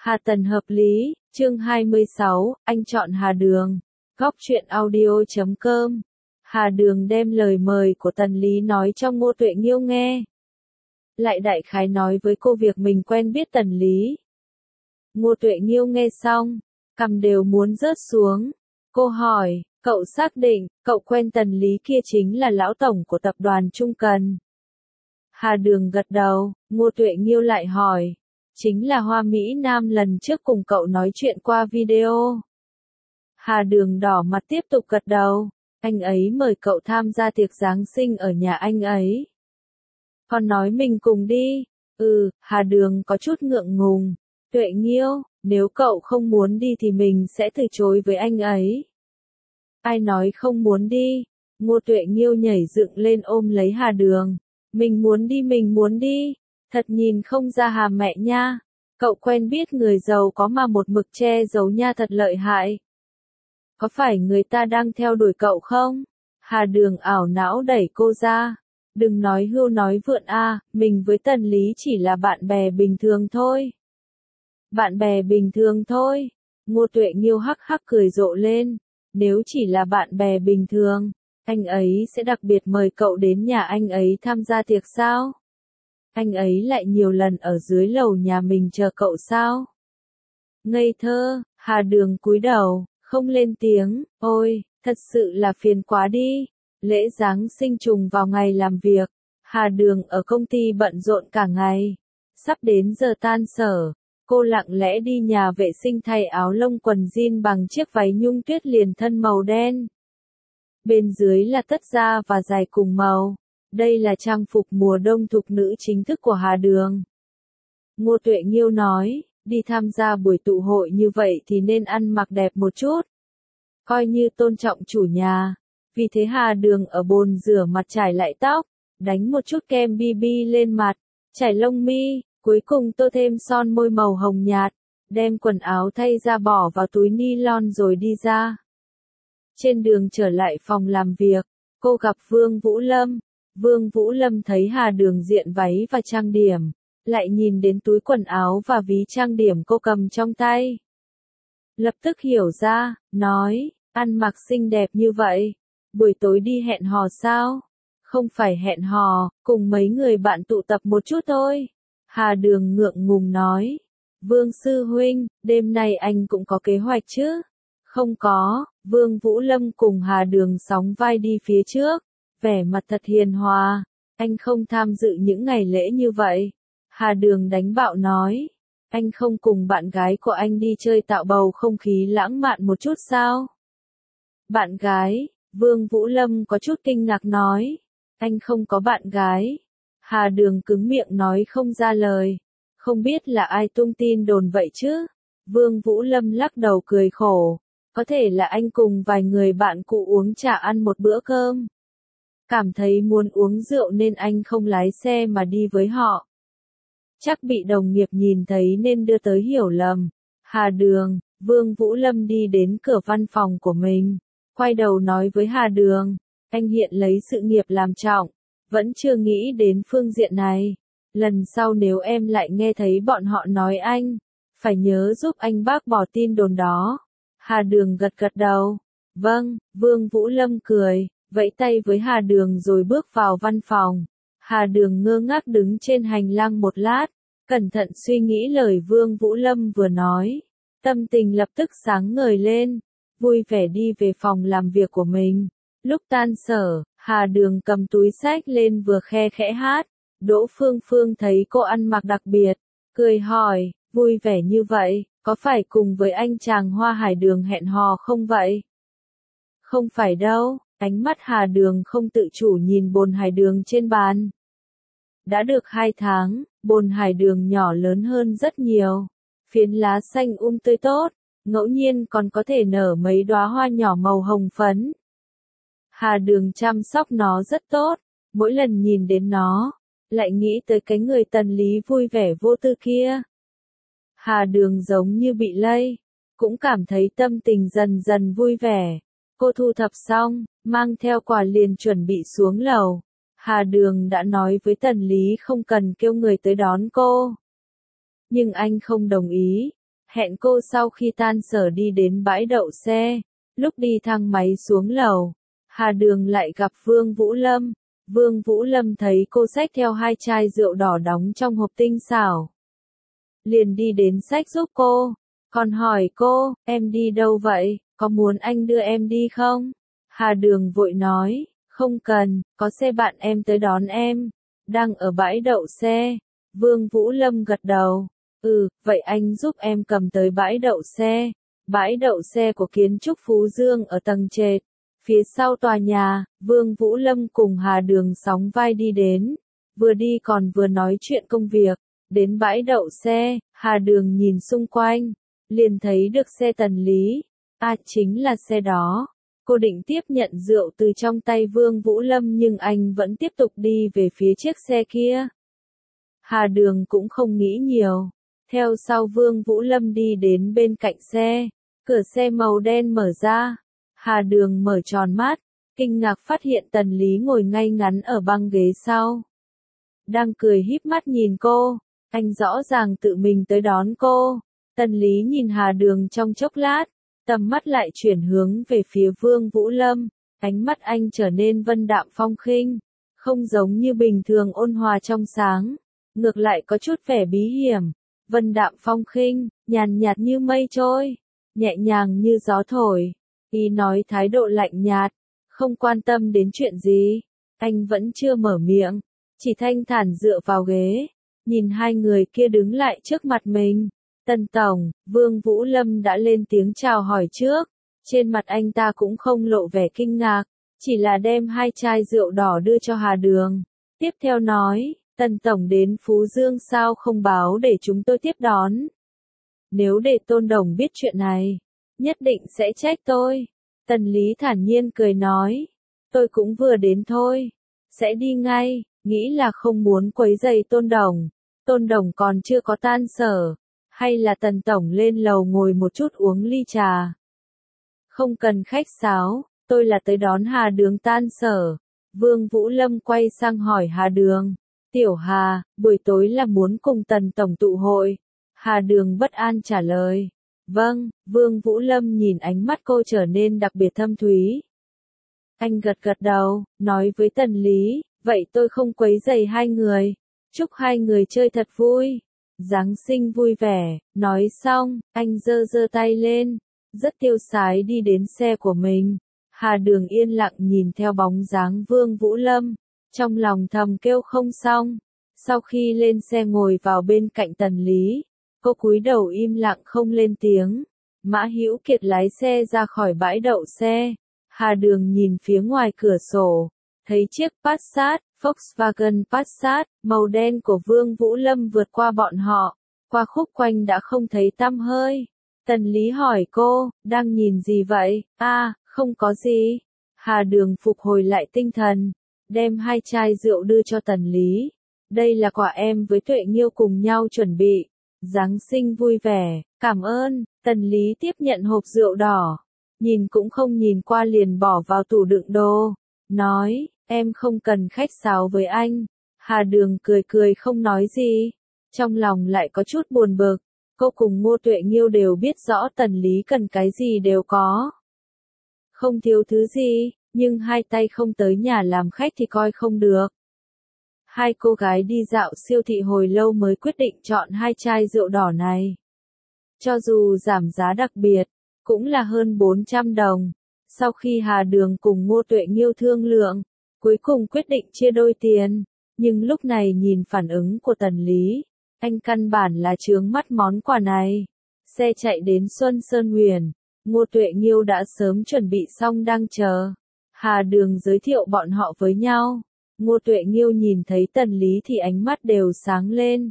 Hà Tần hợp lý, chương 26, anh chọn Hà Đường. Góc truyện audio.com. Hà Đường đem lời mời của Tần Lý nói cho Ngô Tuệ Nghiêu nghe. Lại đại khái nói với cô việc mình quen biết Tần Lý. Ngô Tuệ Nghiêu nghe xong, cằm đều muốn rớt xuống. Cô hỏi, cậu xác định, cậu quen Tần Lý kia chính là lão tổng của tập đoàn Trung Cần. Hà Đường gật đầu, Ngô Tuệ Nghiêu lại hỏi, chính là Hoa Mỹ Nam lần trước cùng cậu nói chuyện qua video. Hà Đường đỏ mặt tiếp tục gật đầu, anh ấy mời cậu tham gia tiệc Giáng sinh ở nhà anh ấy. Còn nói mình cùng đi. Hà Đường có chút ngượng ngùng. Tuệ Nghiêu, nếu cậu không muốn đi thì mình sẽ từ chối với anh ấy. Ai nói không muốn đi? Ngô Tuệ Nghiêu nhảy dựng lên ôm lấy Hà Đường. Mình muốn đi. Thật nhìn không ra Hà mẹ nha. Cậu quen biết người giàu có mà một mực che giấu nha, thật lợi hại. Có phải người ta đang theo đuổi cậu không? Hà Đường ảo não đẩy cô ra. Đừng nói hưu nói vượn a, mình với Tần Lý chỉ là bạn bè bình thường thôi. Bạn bè bình thường thôi. Ngô Tuệ Nghiêu hắc hắc cười rộ lên. Nếu chỉ là bạn bè bình thường, anh ấy sẽ đặc biệt mời cậu đến nhà anh ấy tham gia tiệc sao? Anh ấy lại nhiều lần ở dưới lầu nhà mình chờ cậu sao? Ngây thơ, Hà Đường cúi đầu, không lên tiếng. Ôi, thật sự là phiền quá đi. Lễ Giáng sinh trùng vào ngày làm việc. Hà Đường ở công ty bận rộn cả ngày. Sắp đến giờ tan sở, cô lặng lẽ đi nhà vệ sinh thay áo lông quần jean bằng chiếc váy nhung tuyết liền thân màu đen. Bên dưới là tất da và giày cùng màu. Đây là trang phục mùa đông thục nữ chính thức của Hà Đường. Ngô Tuệ Nghiêu nói, đi tham gia buổi tụ hội như vậy thì nên ăn mặc đẹp một chút. Coi như tôn trọng chủ nhà. Vì thế Hà Đường ở bồn rửa mặt trải lại tóc, đánh một chút kem BB lên mặt, chải lông mi, cuối cùng tô thêm son môi màu hồng nhạt, đem quần áo thay ra bỏ vào túi nylon rồi đi ra. Trên đường trở lại phòng làm việc, cô gặp Vương Vũ Lâm. Vương Vũ Lâm thấy Hà Đường diện váy và trang điểm, lại nhìn đến túi quần áo và ví trang điểm cô cầm trong tay. Lập tức hiểu ra, nói, ăn mặc xinh đẹp như vậy, buổi tối đi hẹn hò sao? Không phải hẹn hò, cùng mấy người bạn tụ tập một chút thôi. Hà Đường ngượng ngùng nói, Vương sư huynh, đêm nay anh cũng có kế hoạch chứ? Không có. Vương Vũ Lâm cùng Hà Đường sóng vai đi phía trước, vẻ mặt thật hiền hòa. Anh không tham dự những ngày lễ như vậy. Hà Đường đánh bạo nói, anh không cùng bạn gái của anh đi chơi tạo bầu không khí lãng mạn một chút sao? Bạn gái? Vương Vũ Lâm có chút kinh ngạc nói, anh không có bạn gái. Hà Đường cứng miệng nói không ra lời, không biết là ai tung tin đồn vậy chứ? Vương Vũ Lâm lắc đầu cười khổ, có thể là anh cùng vài người bạn cũ uống trà ăn một bữa cơm. Cảm thấy muốn uống rượu nên anh không lái xe mà đi với họ. Chắc bị đồng nghiệp nhìn thấy nên đưa tới hiểu lầm. Hà Đường, Vương Vũ Lâm đi đến cửa văn phòng của mình, quay đầu nói với Hà Đường, anh hiện lấy sự nghiệp làm trọng, vẫn chưa nghĩ đến phương diện này. Lần sau nếu em lại nghe thấy bọn họ nói anh, phải nhớ giúp anh bác bỏ tin đồn đó. Hà Đường gật gật đầu. Vâng. Vương Vũ Lâm cười, vẫy tay với Hà Đường rồi bước vào văn phòng. Hà Đường ngơ ngác đứng trên hành lang một lát, cẩn thận suy nghĩ lời Vương Vũ Lâm vừa nói. Tâm tình lập tức sáng ngời lên, vui vẻ đi về phòng làm việc của mình. Lúc tan sở, Hà Đường cầm túi xách lên vừa khe khẽ hát. Đỗ Phương Phương thấy cô ăn mặc đặc biệt, cười hỏi, vui vẻ như vậy, có phải cùng với anh chàng Hoa Hải Đường hẹn hò không vậy? Không phải đâu. Ánh mắt Hà Đường không tự chủ nhìn bồn hải đường trên bàn. Đã được 2 tháng, bồn hải đường nhỏ lớn hơn rất nhiều. Phiến lá xanh tươi tốt, ngẫu nhiên còn có thể nở mấy đóa hoa nhỏ màu hồng phấn. Hà Đường chăm sóc nó rất tốt, mỗi lần nhìn đến nó, lại nghĩ tới cái người Tần Lý vui vẻ vô tư kia. Hà Đường giống như bị lây, cũng cảm thấy tâm tình dần dần vui vẻ. Cô thu thập xong, mang theo quà liền chuẩn bị xuống lầu. Hà Đường đã nói với Tần Lý không cần kêu người tới đón cô. Nhưng anh không đồng ý. Hẹn cô sau khi tan sở đi đến bãi đậu xe. Lúc đi thang máy xuống lầu, Hà Đường lại gặp Vương Vũ Lâm. Vương Vũ Lâm thấy cô xách theo 2 chai rượu đỏ đóng trong hộp tinh xảo, liền đi đến xách giúp cô, còn hỏi cô, em đi đâu vậy, có muốn anh đưa em đi không? Hà Đường vội nói, không cần, có xe bạn em tới đón em, đang ở bãi đậu xe. Vương Vũ Lâm gật đầu, vậy anh giúp em cầm tới bãi đậu xe. Bãi đậu xe của kiến trúc Phú Dương ở tầng trệt, phía sau tòa nhà. Vương Vũ Lâm cùng Hà Đường sóng vai đi đến, vừa đi còn vừa nói chuyện công việc. Đến bãi đậu xe, Hà Đường nhìn xung quanh, liền thấy được xe Tần Lý. Chính là xe đó. Cô định tiếp nhận rượu từ trong tay Vương Vũ Lâm nhưng anh vẫn tiếp tục đi về phía chiếc xe kia. Hà Đường cũng không nghĩ nhiều, theo sau Vương Vũ Lâm đi đến bên cạnh xe, cửa xe màu đen mở ra. Hà Đường mở tròn mắt, kinh ngạc phát hiện Tần Lý ngồi ngay ngắn ở băng ghế sau, đang cười híp mắt nhìn cô. Anh rõ ràng tự mình tới đón cô. Tần Lý nhìn Hà Đường trong chốc lát, tầm mắt lại chuyển hướng về phía Vương Vũ Lâm. Ánh mắt anh trở nên vân đạm phong khinh, không giống như bình thường ôn hòa trong sáng, ngược lại có chút vẻ bí hiểm. Vân đạm phong khinh, nhàn nhạt như mây trôi, nhẹ nhàng như gió thổi. Ý nói thái độ lạnh nhạt, không quan tâm đến chuyện gì. Anh vẫn chưa mở miệng, chỉ thanh thản dựa vào ghế, nhìn hai người kia đứng lại trước mặt mình. Tần tổng, Vương Vũ Lâm đã lên tiếng chào hỏi trước. Trên mặt anh ta cũng không lộ vẻ kinh ngạc, chỉ là đem 2 chai rượu đỏ đưa cho Hà Đường. Tiếp theo nói, Tần tổng đến Phú Dương sao không báo để chúng tôi tiếp đón? Nếu để Tôn Đồng biết chuyện này, nhất định sẽ trách tôi. Tần Lý thản nhiên cười nói, tôi cũng vừa đến thôi, sẽ đi ngay, nghĩ là không muốn quấy rầy Tôn Đồng. Tôn Đồng còn chưa có tan sở, hay là Tần tổng lên lầu ngồi một chút uống ly trà. Không cần khách sáo, tôi là tới đón Hà Đường tan sở. Vương Vũ Lâm quay sang hỏi Hà Đường, Tiểu Hà, buổi tối là muốn cùng Tần tổng tụ hội? Hà Đường bất an trả lời, vâng. Vương Vũ Lâm nhìn ánh mắt cô trở nên đặc biệt thâm thúy. Anh gật gật đầu, nói với Tần Lý, vậy tôi không quấy rầy hai người, chúc hai người chơi thật vui. Giáng sinh vui vẻ. Nói xong, anh giơ giơ tay lên, rất tiêu sái đi đến xe của mình. Hà Đường yên lặng nhìn theo bóng dáng Vương Vũ Lâm, trong lòng thầm kêu không xong. Sau khi lên xe ngồi vào bên cạnh Tần Lý, cô cúi đầu im lặng không lên tiếng. Mã Hữu Kiệt lái xe ra khỏi bãi đậu xe. Hà Đường nhìn phía ngoài cửa sổ, thấy chiếc Passat, Volkswagen Passat, màu đen của Vương Vũ Lâm vượt qua bọn họ, qua khúc quanh đã không thấy tăm hơi. Tần Lý hỏi cô, đang nhìn gì vậy? Không có gì. Hà Đường phục hồi lại tinh thần, đem 2 chai rượu đưa cho Tần Lý. Đây là quà em với Tuệ Nghiêu cùng nhau chuẩn bị. Giáng sinh vui vẻ, cảm ơn. Tần Lý tiếp nhận hộp rượu đỏ, nhìn cũng không nhìn qua liền bỏ vào tủ đựng đồ, nói, em không cần khách sáo với anh. Hà Đường cười cười không nói gì, trong lòng lại có chút buồn bực. Cô cùng Ngô Tuệ Nghiêu đều biết rõ Tần Lý cần cái gì đều có, không thiếu thứ gì, nhưng hai tay không tới nhà làm khách thì coi không được. Hai cô gái đi dạo siêu thị hồi lâu mới quyết định chọn 2 chai rượu đỏ này. Cho dù giảm giá đặc biệt, cũng là hơn 400 đồng. Sau khi Hà Đường cùng Ngô Tuệ Nghiêu thương lượng, cuối cùng quyết định chia đôi tiền. Nhưng lúc này nhìn phản ứng của Tần Lý, anh căn bản là chướng mắt món quà này. Xe chạy đến Xuân Sơn Huyền, Ngô Tuệ Nghiêu đã sớm chuẩn bị xong đang chờ. Hà Đường giới thiệu bọn họ với nhau. Ngô Tuệ Nghiêu nhìn thấy Tần Lý thì ánh mắt đều sáng lên,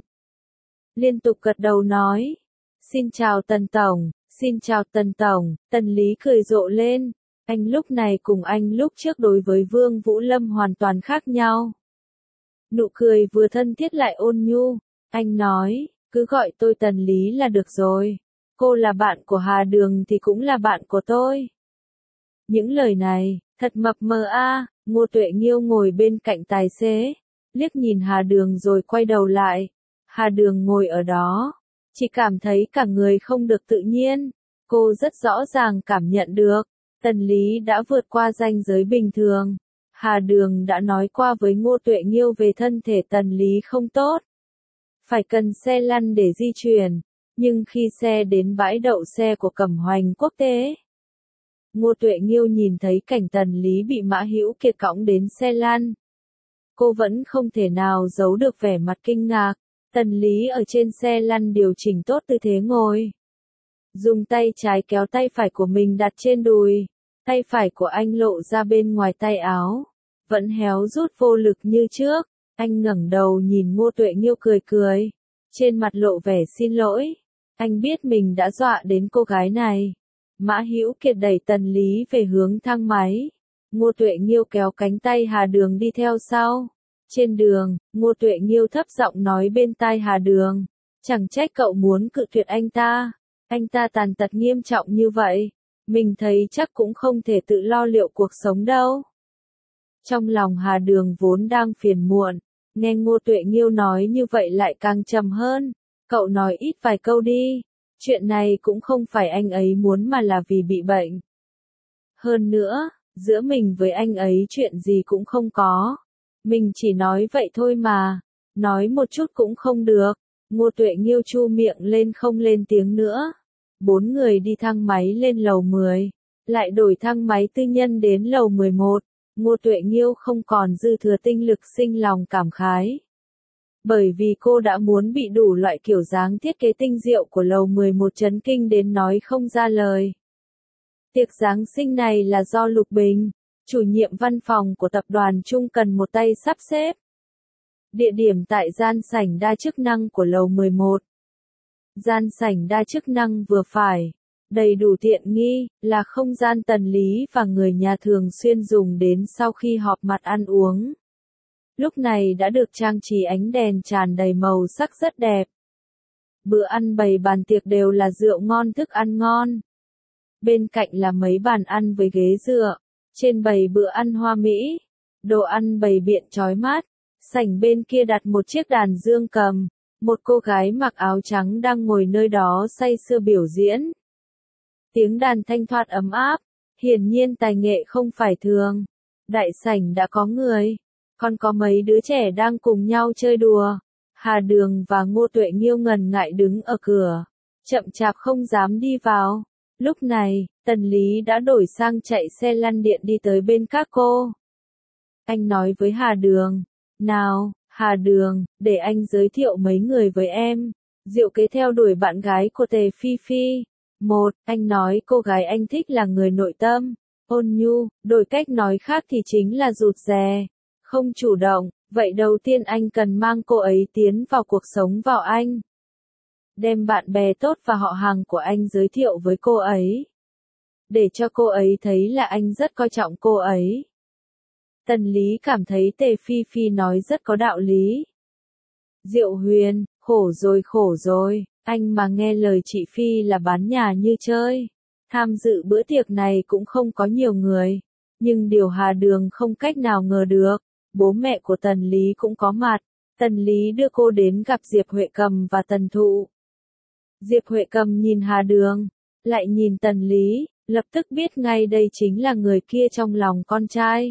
liên tục gật đầu nói, xin chào Tần tổng, xin chào Tần tổng. Tần Lý cười rộ lên, anh lúc này cùng anh lúc trước đối với Vương Vũ Lâm hoàn toàn khác nhau. Nụ cười vừa thân thiết lại ôn nhu, anh nói, cứ gọi tôi Tần Lý là được rồi, cô là bạn của Hà Đường thì cũng là bạn của tôi. Những lời này, thật mập mờ a. Ngô Tuệ Nghiêu ngồi bên cạnh tài xế, liếc nhìn Hà Đường rồi quay đầu lại. Hà Đường ngồi ở đó, chỉ cảm thấy cả người không được tự nhiên. Cô rất rõ ràng cảm nhận được, Tần Lý đã vượt qua ranh giới bình thường. Hà Đường đã nói qua với Ngô Tuệ Nghiêu về thân thể Tần Lý không tốt. Phải cần xe lăn để di chuyển, nhưng khi xe đến bãi đậu xe của Cẩm Hoành Quốc tế, Ngô Tuệ Nghiêu nhìn thấy cảnh Tần Lý bị Mã Hữu Kiệt cõng đến xe lăn. Cô vẫn không thể nào giấu được vẻ mặt kinh ngạc. Tần Lý ở trên xe lăn điều chỉnh tốt tư thế ngồi. Dùng tay trái kéo tay phải của mình đặt trên đùi. Tay phải của anh lộ ra bên ngoài tay áo. Vẫn héo rút vô lực như trước. Anh ngẩng đầu nhìn Ngô Tuệ Nghiêu cười cười. Trên mặt lộ vẻ xin lỗi. Anh biết mình đã dọa đến cô gái này. Mã Hữu Kiệt đẩy Tần Lý về hướng thang máy. Ngô Tuệ Nghiêu kéo cánh tay Hà Đường đi theo sau. Trên đường, Ngô Tuệ Nghiêu thấp giọng nói bên tai Hà Đường. Chẳng trách cậu muốn cự tuyệt anh ta. Anh ta tàn tật nghiêm trọng như vậy. Mình thấy chắc cũng không thể tự lo liệu cuộc sống đâu. Trong lòng Hà Đường vốn đang phiền muộn. Nghe Ngô Tuệ Nghiêu nói như vậy lại càng trầm hơn. Cậu nói ít vài câu đi. Chuyện này cũng không phải anh ấy muốn mà là vì bị bệnh. Hơn nữa, giữa mình với anh ấy chuyện gì cũng không có. Mình chỉ nói vậy thôi mà. Nói một chút cũng không được. Ngô Tuệ Nghiêu chu miệng lên không lên tiếng nữa. 4 người đi thang máy lên lầu 10. Lại đổi thang máy tư nhân đến lầu 11. Ngô Tuệ Nghiêu không còn dư thừa tinh lực sinh lòng cảm khái. Bởi vì cô đã muốn bị đủ loại kiểu dáng thiết kế tinh diệu của lầu 11 chấn kinh đến nói không ra lời. Tiệc Giáng sinh này là do Lục Bình, chủ nhiệm văn phòng của tập đoàn Trung cần một tay sắp xếp. Địa điểm tại gian sảnh đa chức năng của lầu 11. Gian sảnh đa chức năng vừa phải, đầy đủ tiện nghi, là không gian Tần Lý và người nhà thường xuyên dùng đến sau khi họp mặt ăn uống. Lúc này đã được trang trí ánh đèn tràn đầy màu sắc rất đẹp. Bữa ăn bày bàn tiệc đều là rượu ngon thức ăn ngon. Bên cạnh là mấy bàn ăn với ghế dựa. Trên bày bữa ăn hoa mỹ. Đồ ăn bày biện chói mắt. Sảnh bên kia đặt một chiếc đàn dương cầm. Một cô gái mặc áo trắng đang ngồi nơi đó say sưa biểu diễn. Tiếng đàn thanh thoát ấm áp. Hiển nhiên tài nghệ không phải thường. Đại sảnh đã có người. Còn có mấy đứa trẻ đang cùng nhau chơi đùa. Hà Đường và Ngô Tuệ Nghiêu ngần ngại đứng ở cửa. Chậm chạp không dám đi vào. Lúc này, Tần Lý đã đổi sang chạy xe lăn điện đi tới bên các cô. Anh nói với Hà Đường. Nào, Hà Đường, để anh giới thiệu mấy người với em. Diệu Kế theo đuổi bạn gái của Tề Phi Phi. Anh nói cô gái anh thích là người nội tâm, ôn nhu, đổi cách nói khác thì chính là rụt rè, không chủ động. Vậy đầu tiên anh cần mang cô ấy tiến vào cuộc sống vào anh. Đem bạn bè tốt và họ hàng của anh giới thiệu với cô ấy. Để cho cô ấy thấy là anh rất coi trọng cô ấy. Tần Lý cảm thấy Tề Phi Phi nói rất có đạo lý. Diệu Huyền, khổ rồi, anh mà nghe lời chị Phi là bán nhà như chơi. Tham dự bữa tiệc này cũng không có nhiều người. Nhưng điều Hà Đường không cách nào ngờ được. Bố mẹ của Tần Lý cũng có mặt. Tần Lý đưa cô đến gặp Diệp Huệ Cầm và Tần Thụ. Diệp Huệ Cầm nhìn Hà Đường, lại nhìn Tần Lý, lập tức biết ngay đây chính là người kia trong lòng con trai.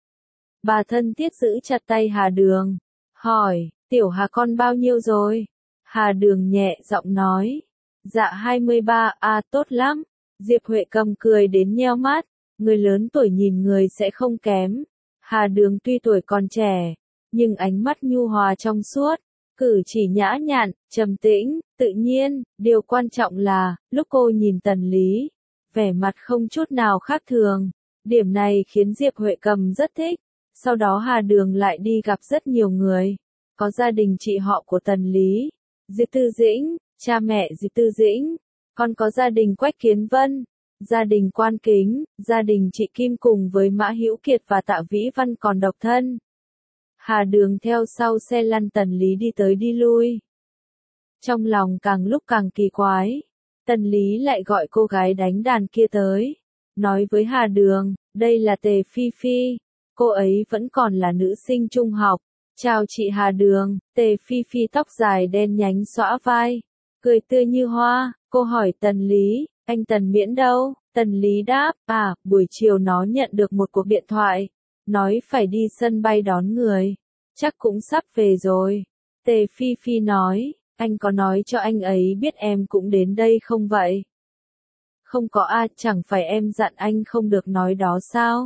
Bà thân thiết giữ chặt tay Hà Đường, hỏi, tiểu Hà con bao nhiêu rồi? Hà Đường nhẹ giọng nói, dạ 23, tốt lắm. Diệp Huệ Cầm cười đến nheo mắt, người lớn tuổi nhìn người sẽ không kém. Hà Đường tuy tuổi còn trẻ, nhưng ánh mắt nhu hòa trong suốt, cử chỉ nhã nhặn, trầm tĩnh, tự nhiên, điều quan trọng là, lúc cô nhìn Tần Lý, vẻ mặt không chút nào khác thường. Điểm này khiến Diệp Huệ Cầm rất thích. Sau đó Hà Đường lại đi gặp rất nhiều người. Có gia đình chị họ của Tần Lý, Diệp Tư Dĩnh, cha mẹ Diệp Tư Dĩnh, còn có gia đình Quách Kiến Vân, gia đình Quan Kính, gia đình chị Kim cùng với Mã Hữu Kiệt và Tạ Vĩ Văn còn độc thân. Hà Đường theo sau xe lăn Tần Lý đi tới đi lui. Trong lòng càng lúc càng kỳ quái, Tần Lý lại gọi cô gái đánh đàn kia tới, nói với Hà Đường, đây là Tề Phi Phi, cô ấy vẫn còn là nữ sinh trung học. Chào chị Hà Đường. Tề Phi Phi tóc dài đen nhánh xõa vai, cười tươi như hoa, cô hỏi Tần Lý, anh Tần Miễn đâu? Tần Lý đáp, buổi chiều nó nhận được một cuộc điện thoại, nói phải đi sân bay đón người, chắc cũng sắp về rồi. Tề Phi Phi nói, anh có nói cho anh ấy biết em cũng đến đây không vậy? Không có chẳng phải em dặn anh không được nói đó sao?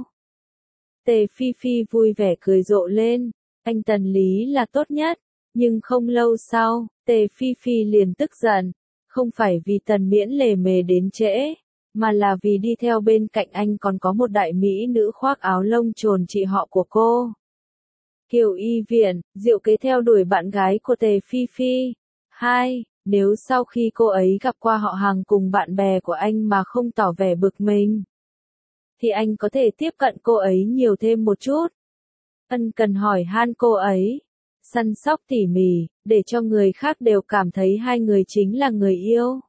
Tề Phi Phi vui vẻ cười rộ lên, anh Tần Lý là tốt nhất, nhưng không lâu sau, Tề Phi Phi liền tức giận, không phải vì Tần Miễn lề mề đến trễ, mà là vì đi theo bên cạnh anh còn có một đại mỹ nữ khoác áo lông trồn chị họ của cô. Kiều Y Viện, Diệu Kế theo đuổi bạn gái của Tề Phi Phi. 2. Nếu sau khi cô ấy gặp qua họ hàng cùng bạn bè của anh mà không tỏ vẻ bực mình, thì anh có thể tiếp cận cô ấy nhiều thêm một chút. Ân cần hỏi han cô ấy, săn sóc tỉ mỉ, để cho người khác đều cảm thấy hai người chính là người yêu.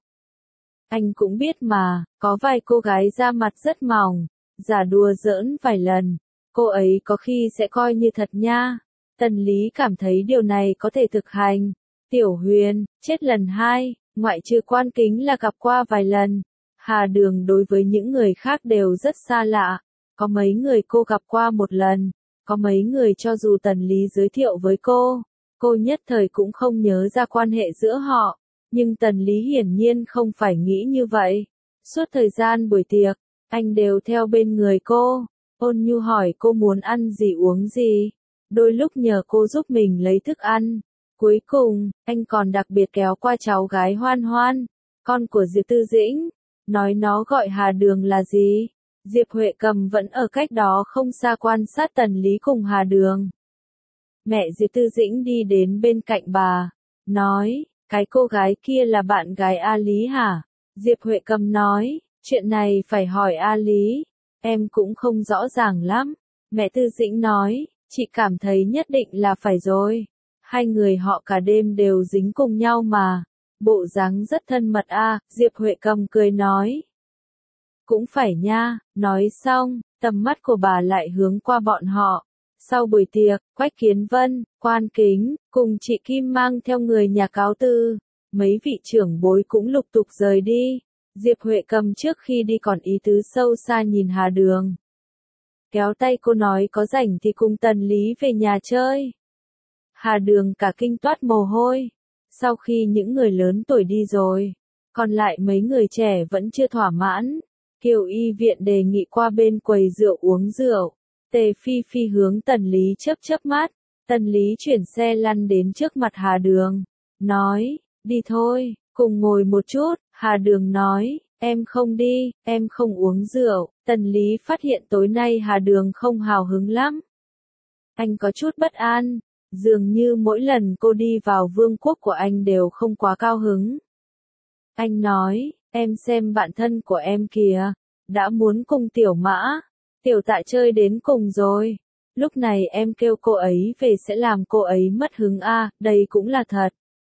Anh cũng biết mà, có vài cô gái da mặt rất mỏng, giả đùa giỡn vài lần, cô ấy có khi sẽ coi như thật nha. Tần Lý cảm thấy điều này có thể thực hành. Tiểu Huyền, chết lần 2, ngoại trừ Quan Kính là gặp qua vài lần. Hà Đường đối với những người khác đều rất xa lạ, có mấy người cô gặp qua một lần, có mấy người cho dù Tần Lý giới thiệu với cô nhất thời cũng không nhớ ra quan hệ giữa họ, nhưng Tần Lý hiển nhiên không phải nghĩ như vậy. Suốt thời gian buổi tiệc, anh đều theo bên người cô, ôn nhu hỏi cô muốn ăn gì uống gì, đôi lúc nhờ cô giúp mình lấy thức ăn. Cuối cùng, anh còn đặc biệt kéo qua cháu gái Hoan Hoan, con của Diệp Tư Dĩnh, nói nó gọi Hà Đường là gì. Diệp Huệ Cầm vẫn ở cách đó không xa quan sát Tần Lý cùng Hà Đường. Mẹ Diệp Tư Dĩnh đi đến bên cạnh bà, nói, cái cô gái kia là bạn gái A Lý hả? Diệp Huệ Cầm nói, chuyện này phải hỏi A Lý, em cũng không rõ ràng lắm. Mẹ Tư Dĩnh nói, chị cảm thấy nhất định là phải rồi. Hai người họ cả đêm đều dính cùng nhau mà, bộ dáng rất thân mật Diệp Huệ Cầm cười nói. Cũng phải nha, nói xong, tầm mắt của bà lại hướng qua bọn họ. Sau buổi tiệc, Quách Kiến Vân, Quan Kính, cùng chị Kim mang theo người nhà cáo từ, mấy vị trưởng bối cũng lục tục rời đi. Diệp Huệ Cầm trước khi đi còn ý tứ sâu xa nhìn Hà Đường. Kéo tay cô nói có rảnh thì cùng Tần Lý về nhà chơi. Hà Đường cả kinh toát mồ hôi. Sau khi những người lớn tuổi đi rồi, còn lại mấy người trẻ vẫn chưa thỏa mãn. Kiều Y Viện đề nghị qua bên quầy rượu uống rượu. Tề Phi Phi hướng Tần Lý chớp chớp mắt. Tần Lý chuyển xe lăn đến trước mặt Hà Đường. Nói, đi thôi, cùng ngồi một chút. Hà Đường nói, em không đi, em không uống rượu. Tần Lý phát hiện tối nay Hà Đường không hào hứng lắm. Anh có chút bất an. Dường như mỗi lần cô đi vào vương quốc của anh đều không quá cao hứng. Anh nói, em xem bạn thân của em kìa, đã muốn cùng Tiểu Mã, Tiểu Tạ chơi đến cùng rồi. Lúc này em kêu cô ấy về sẽ làm cô ấy mất hứng đây cũng là thật.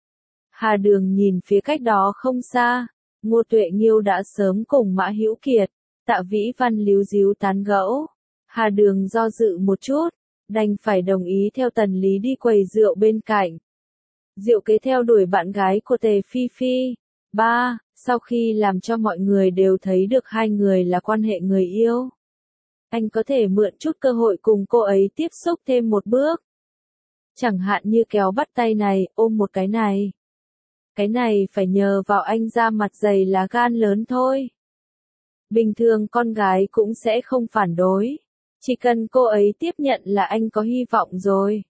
Hà Đường nhìn phía cách đó không xa, Ngô Tuệ Nghiêu đã sớm cùng Mã Hữu Kiệt, Tạ Vĩ Văn líu díu tán gẫu. Hà Đường do dự một chút, đành phải đồng ý theo Tần Lý đi quầy rượu bên cạnh. Diệu Kế theo đuổi bạn gái của Tề Phi Phi. 3. Sau khi làm cho mọi người đều thấy được hai người là quan hệ người yêu, anh có thể mượn chút cơ hội cùng cô ấy tiếp xúc thêm một bước. Chẳng hạn như kéo bắt tay này, ôm một cái này. Cái này phải nhờ vào anh ra mặt dày lá gan lớn thôi. Bình thường con gái cũng sẽ không phản đối. Chỉ cần cô ấy tiếp nhận là anh có hy vọng rồi.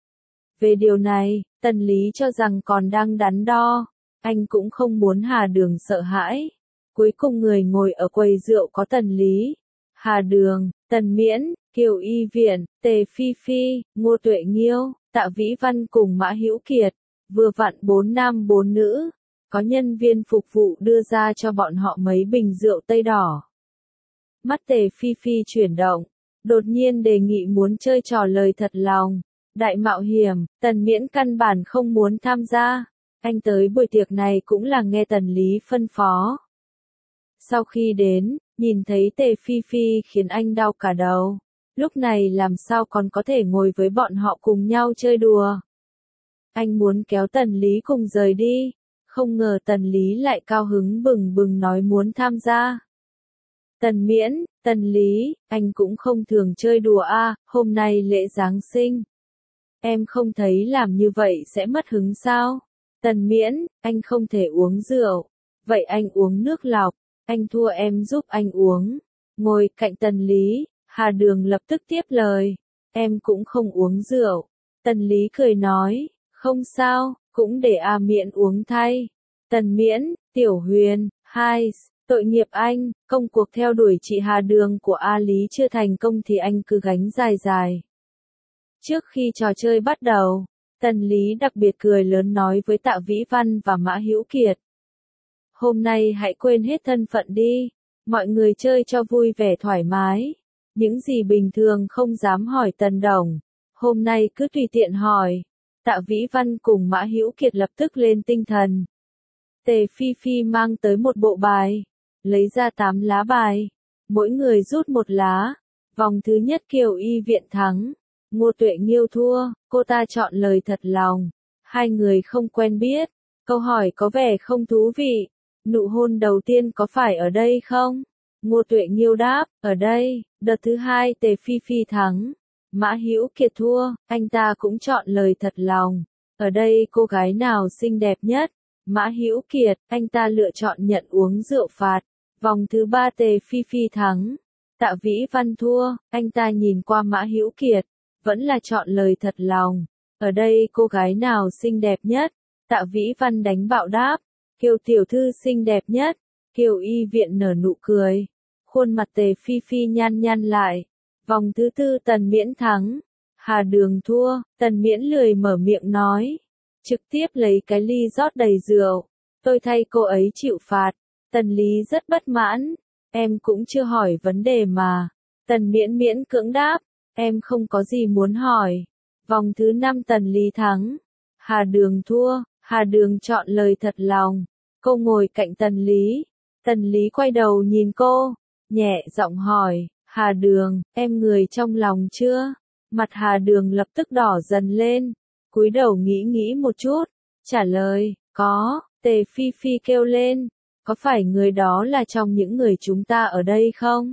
Về điều này, Tần Lý cho rằng còn đang đắn đo. Anh cũng không muốn Hà Đường sợ hãi. Cuối cùng người ngồi ở quầy rượu có Tần Lý, Hà Đường, Tần Miễn, Kiều Y Viện, Tề Phi Phi, Ngô Tuệ Nghiêu, Tạ Vĩ Văn cùng Mã Hữu Kiệt. Vừa vặn 4 nam 4 nữ. Có nhân viên phục vụ đưa ra cho bọn họ mấy bình rượu tây đỏ. Mắt Tề Phi Phi chuyển động. Đột nhiên đề nghị muốn chơi trò lời thật lòng. Đại mạo hiểm, Tần Miễn căn bản không muốn tham gia. Anh tới buổi tiệc này cũng là nghe Tần Lý phân phó. Sau khi đến, nhìn thấy Tề Phi Phi khiến anh đau cả đầu. Lúc này làm sao còn có thể ngồi với bọn họ cùng nhau chơi đùa. Anh muốn kéo Tần Lý cùng rời đi. Không ngờ Tần Lý lại cao hứng bừng bừng nói muốn tham gia. Tần Miễn, Tần Lý, anh cũng không thường chơi đùa à, hôm nay lễ Giáng sinh. Em không thấy làm như vậy sẽ mất hứng sao? Tần Miễn, anh không thể uống rượu. Vậy anh uống nước lọc, anh thua em giúp anh uống. Ngồi cạnh Tần Lý, Hà Đường lập tức tiếp lời. Em cũng không uống rượu. Tần Lý cười nói, không sao, cũng để A Miễn uống thay. Tần Miễn, Tiểu Huyền, hai, tội nghiệp anh, công cuộc theo đuổi chị Hà Đường của A Lý chưa thành công thì anh cứ gánh dài dài. Trước khi trò chơi bắt đầu, Tần Lý đặc biệt cười lớn nói với Tạ Vĩ Văn và Mã Hữu Kiệt. Hôm nay hãy quên hết thân phận đi, mọi người chơi cho vui vẻ thoải mái. Những gì bình thường không dám hỏi Tần Đồng, hôm nay cứ tùy tiện hỏi. Tạ Vĩ Văn cùng Mã Hữu Kiệt lập tức lên tinh thần. Tề Phi Phi mang tới một bộ bài, lấy ra 8 lá bài, mỗi người rút một lá. Vòng thứ nhất Kiều Y Viện thắng, Ngô Tuệ Nghiêu thua, cô ta chọn lời thật lòng. Hai người không quen biết, câu hỏi có vẻ không thú vị. Nụ hôn đầu tiên có phải ở đây không? Ngô Tuệ Nghiêu đáp, ở đây. Đợt thứ hai Tề Phi Phi thắng, Mã Hữu Kiệt thua, anh ta cũng chọn lời thật lòng. Ở đây cô gái nào xinh đẹp nhất? Mã Hữu Kiệt, anh ta lựa chọn nhận uống rượu phạt. Vòng thứ ba Tề Phi Phi thắng, Tạ Vĩ Văn thua, anh ta nhìn qua Mã Hữu Kiệt, vẫn là chọn lời thật lòng. Ở đây cô gái nào xinh đẹp nhất? Tạ Vĩ Văn đánh bạo đáp, Kiều tiểu thư xinh đẹp nhất. Kiều Y Viện nở nụ cười, khuôn mặt Tề Phi Phi nhăn nhăn lại. Vòng thứ tư Tần Miễn thắng, Hà Đường thua, Tần Miễn lười mở miệng nói, trực tiếp lấy cái ly rót đầy rượu. Tôi thay cô ấy chịu phạt. Tần Lý rất bất mãn, em cũng chưa hỏi vấn đề mà. Tần Miễn miễn cưỡng đáp, em không có gì muốn hỏi. Vòng thứ 5 Tần Lý thắng, Hà Đường thua, Hà Đường chọn lời thật lòng. Cô ngồi cạnh Tần Lý. Tần Lý quay đầu nhìn cô, nhẹ giọng hỏi, Hà Đường, em người trong lòng chưa? Mặt Hà Đường lập tức đỏ dần lên, cúi đầu nghĩ một chút, trả lời, có. Tề Phi Phi kêu lên, có phải người đó là trong những người chúng ta ở đây không?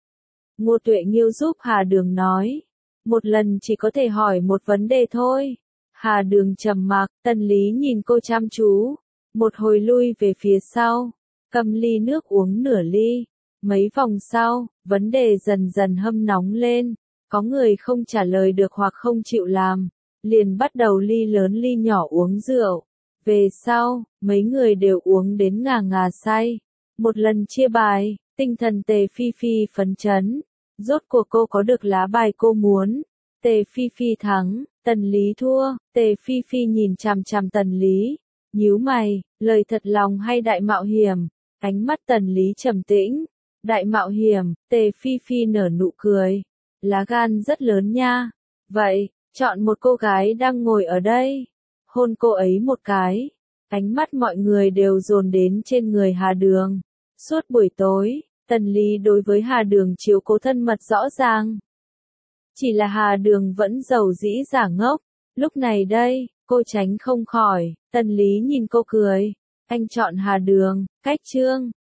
Ngô Tuệ Nghiêu giúp Hà Đường nói, một lần chỉ có thể hỏi một vấn đề thôi. Hà Đường trầm mặc, Tần Lý nhìn cô chăm chú, một hồi lui về phía sau, cầm ly nước uống nửa ly. Mấy vòng sau, vấn đề dần dần hâm nóng lên, có người không trả lời được hoặc không chịu làm, liền bắt đầu ly lớn ly nhỏ uống rượu. Về sau, mấy người đều uống đến ngà ngà say. Một lần chia bài, tinh thần Tề Phi Phi phấn chấn. Rốt cuộc cô có được lá bài cô muốn. Tề Phi Phi thắng, Tần Lý thua. Tề Phi Phi nhìn chằm chằm Tần Lý, nhíu mày, lời thật lòng hay đại mạo hiểm? Ánh mắt Tần Lý trầm tĩnh. Đại mạo hiểm. Tề Phi Phi nở nụ cười. Lá gan rất lớn nha. Vậy, chọn một cô gái đang ngồi ở đây, hôn cô ấy một cái. Ánh mắt mọi người đều dồn đến trên người Hà Đường. Suốt buổi tối, Tần Lý đối với Hà Đường chiếu cố thân mật rõ ràng. Chỉ là Hà Đường vẫn giàu dĩ giả ngốc. Lúc này đây, cô tránh không khỏi. Tần Lý nhìn cô cười. Anh chọn Hà Đường, cách chương.